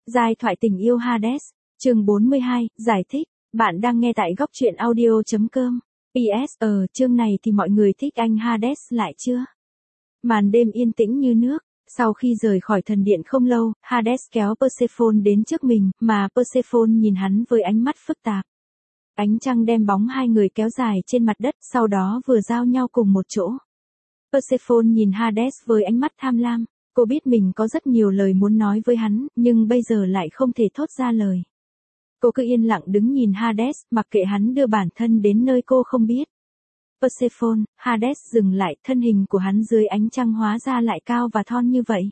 Giai thoại tình yêu Hades, chương 42, giải thích. Bạn đang nghe tại góc truyện audio.com. PS, chương này thì mọi người thích anh Hades lại chưa? Màn đêm yên tĩnh như nước. Sau khi rời khỏi thần điện không lâu, Hades kéo Persephone đến trước mình, mà Persephone nhìn hắn với ánh mắt phức tạp. Ánh trăng đem bóng hai người kéo dài trên mặt đất, sau đó vừa giao nhau cùng một chỗ. Persephone nhìn Hades với ánh mắt tham lam. Cô biết mình có rất nhiều lời muốn nói với hắn, nhưng bây giờ lại không thể thốt ra lời. Cô cứ yên lặng đứng nhìn Hades, mặc kệ hắn đưa bản thân đến nơi cô không biết. Persephone, Hades dừng lại, thân hình của hắn dưới ánh trăng hóa ra lại cao và thon như vậy.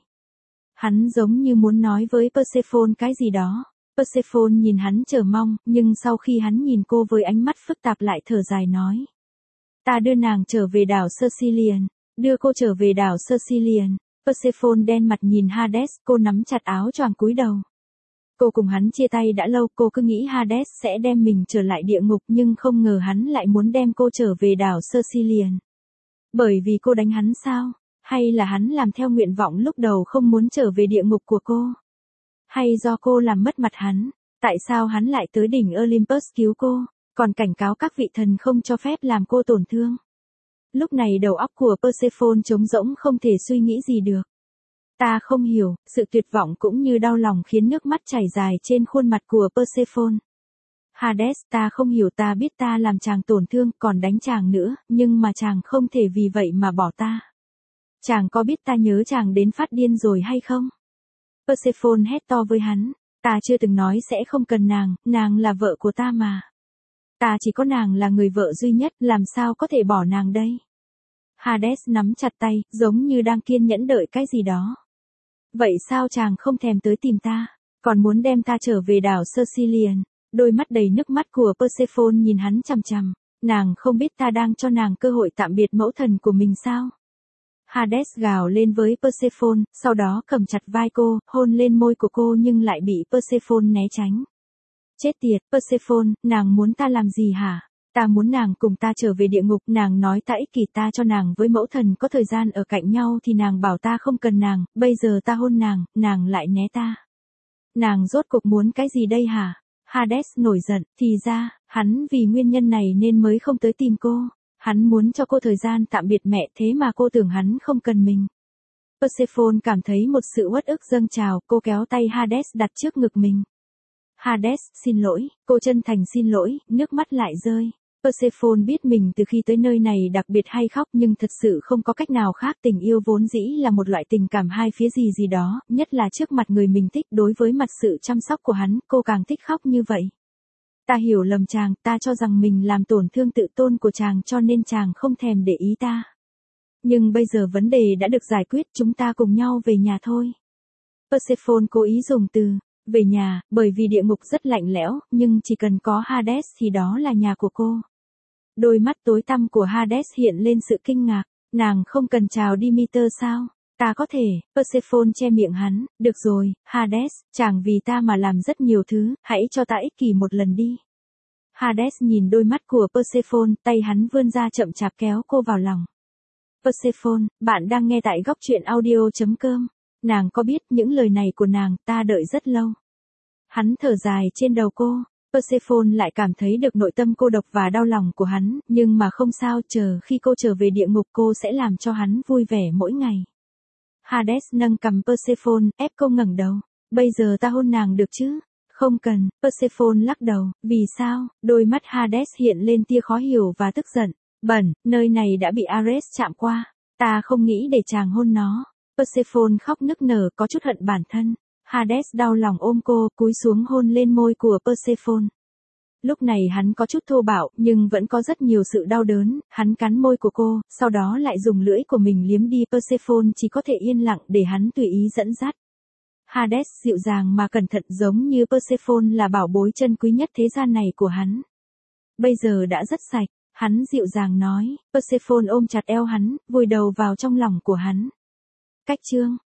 Hắn giống như muốn nói với Persephone cái gì đó. Persephone nhìn hắn chờ mong, nhưng sau khi hắn nhìn cô với ánh mắt phức tạp lại thở dài nói. Ta đưa nàng trở về đảo Sicilian, đưa cô trở về đảo Sicilian. Persephone đen mặt nhìn Hades, cô nắm chặt áo choàng cúi đầu. Cô cùng hắn chia tay đã lâu, cô cứ nghĩ Hades sẽ đem mình trở lại địa ngục nhưng không ngờ hắn lại muốn đem cô trở về đảo Sicilian. Bởi vì cô đánh hắn sao? Hay là hắn làm theo nguyện vọng lúc đầu không muốn trở về địa ngục của cô? Hay do cô làm mất mặt hắn? Tại sao hắn lại tới đỉnh Olympus cứu cô, còn cảnh cáo các vị thần không cho phép làm cô tổn thương? Lúc này đầu óc của Persephone trống rỗng không thể suy nghĩ gì được. Ta không hiểu, sự tuyệt vọng cũng như đau lòng khiến nước mắt chảy dài trên khuôn mặt của Persephone. Hades, ta không hiểu, ta biết ta làm chàng tổn thương, còn đánh chàng nữa, nhưng mà chàng không thể vì vậy mà bỏ ta. Chàng có biết ta nhớ chàng đến phát điên rồi hay không? Persephone hét to với hắn, ta chưa từng nói sẽ không cần nàng là vợ của ta mà. Ta chỉ có nàng là người vợ duy nhất, làm sao có thể bỏ nàng đây? Hades nắm chặt tay, giống như đang kiên nhẫn đợi cái gì đó. Vậy sao chàng không thèm tới tìm ta, còn muốn đem ta trở về đảo Sicilian? Đôi mắt đầy nước mắt của Persephone nhìn hắn chằm chằm. Nàng không biết ta đang cho nàng cơ hội tạm biệt mẫu thần của mình sao? Hades gào lên với Persephone, sau đó cầm chặt vai cô, hôn lên môi của cô nhưng lại bị Persephone né tránh. Chết tiệt, Persephone, nàng muốn ta làm gì hả? Ta muốn nàng cùng ta trở về địa ngục, nàng nói ta ích kỷ, ta cho nàng với mẫu thần có thời gian ở cạnh nhau thì nàng bảo ta không cần nàng, bây giờ ta hôn nàng lại né ta. Nàng rốt cuộc muốn cái gì đây hả? Hades nổi giận, thì ra, hắn vì nguyên nhân này nên mới không tới tìm cô. Hắn muốn cho cô thời gian tạm biệt mẹ, thế mà cô tưởng hắn không cần mình. Persephone cảm thấy một sự uất ức dâng trào, cô kéo tay Hades đặt trước ngực mình. Hades, xin lỗi, cô chân thành xin lỗi, nước mắt lại rơi. Persephone biết mình từ khi tới nơi này đặc biệt hay khóc nhưng thật sự không có cách nào khác, tình yêu vốn dĩ là một loại tình cảm hai phía gì đó, nhất là trước mặt người mình thích, đối với mặt sự chăm sóc của hắn, cô càng thích khóc như vậy. Ta hiểu lầm chàng, ta cho rằng mình làm tổn thương tự tôn của chàng cho nên chàng không thèm để ý ta. Nhưng bây giờ vấn đề đã được giải quyết, chúng ta cùng nhau về nhà thôi. Persephone cố ý dùng từ về nhà, bởi vì địa ngục rất lạnh lẽo, nhưng chỉ cần có Hades thì đó là nhà của cô. Đôi mắt tối tăm của Hades hiện lên sự kinh ngạc, nàng không cần chào Demeter sao? Ta có thể, Persephone che miệng hắn, được rồi, Hades, chàng vì ta mà làm rất nhiều thứ, hãy cho ta ích kỷ một lần đi. Hades nhìn đôi mắt của Persephone, tay hắn vươn ra chậm chạp kéo cô vào lòng. Persephone, bạn đang nghe tại góc truyện audio.com. Nàng có biết những lời này của nàng, ta đợi rất lâu. Hắn thở dài trên đầu cô, Persephone lại cảm thấy được nội tâm cô độc và đau lòng của hắn, nhưng mà không sao, chờ khi cô trở về địa ngục cô sẽ làm cho hắn vui vẻ mỗi ngày. Hades nâng cằm Persephone, ép cô ngẩng đầu. Bây giờ ta hôn nàng được chứ? Không cần, Persephone lắc đầu, vì sao? Đôi mắt Hades hiện lên tia khó hiểu và tức giận. Bẩn, nơi này đã bị Ares chạm qua, ta không nghĩ để chàng hôn nó. Persephone khóc nức nở, có chút hận bản thân. Hades đau lòng ôm cô, cúi xuống hôn lên môi của Persephone. Lúc này hắn có chút thô bạo, nhưng vẫn có rất nhiều sự đau đớn, hắn cắn môi của cô, sau đó lại dùng lưỡi của mình liếm đi. Persephone chỉ có thể yên lặng để hắn tùy ý dẫn dắt. Hades dịu dàng mà cẩn thận, giống như Persephone là bảo bối chân quý nhất thế gian này của hắn. Bây giờ đã rất sạch, hắn dịu dàng nói. Persephone ôm chặt eo hắn, vùi đầu vào trong lòng của hắn. Cách chương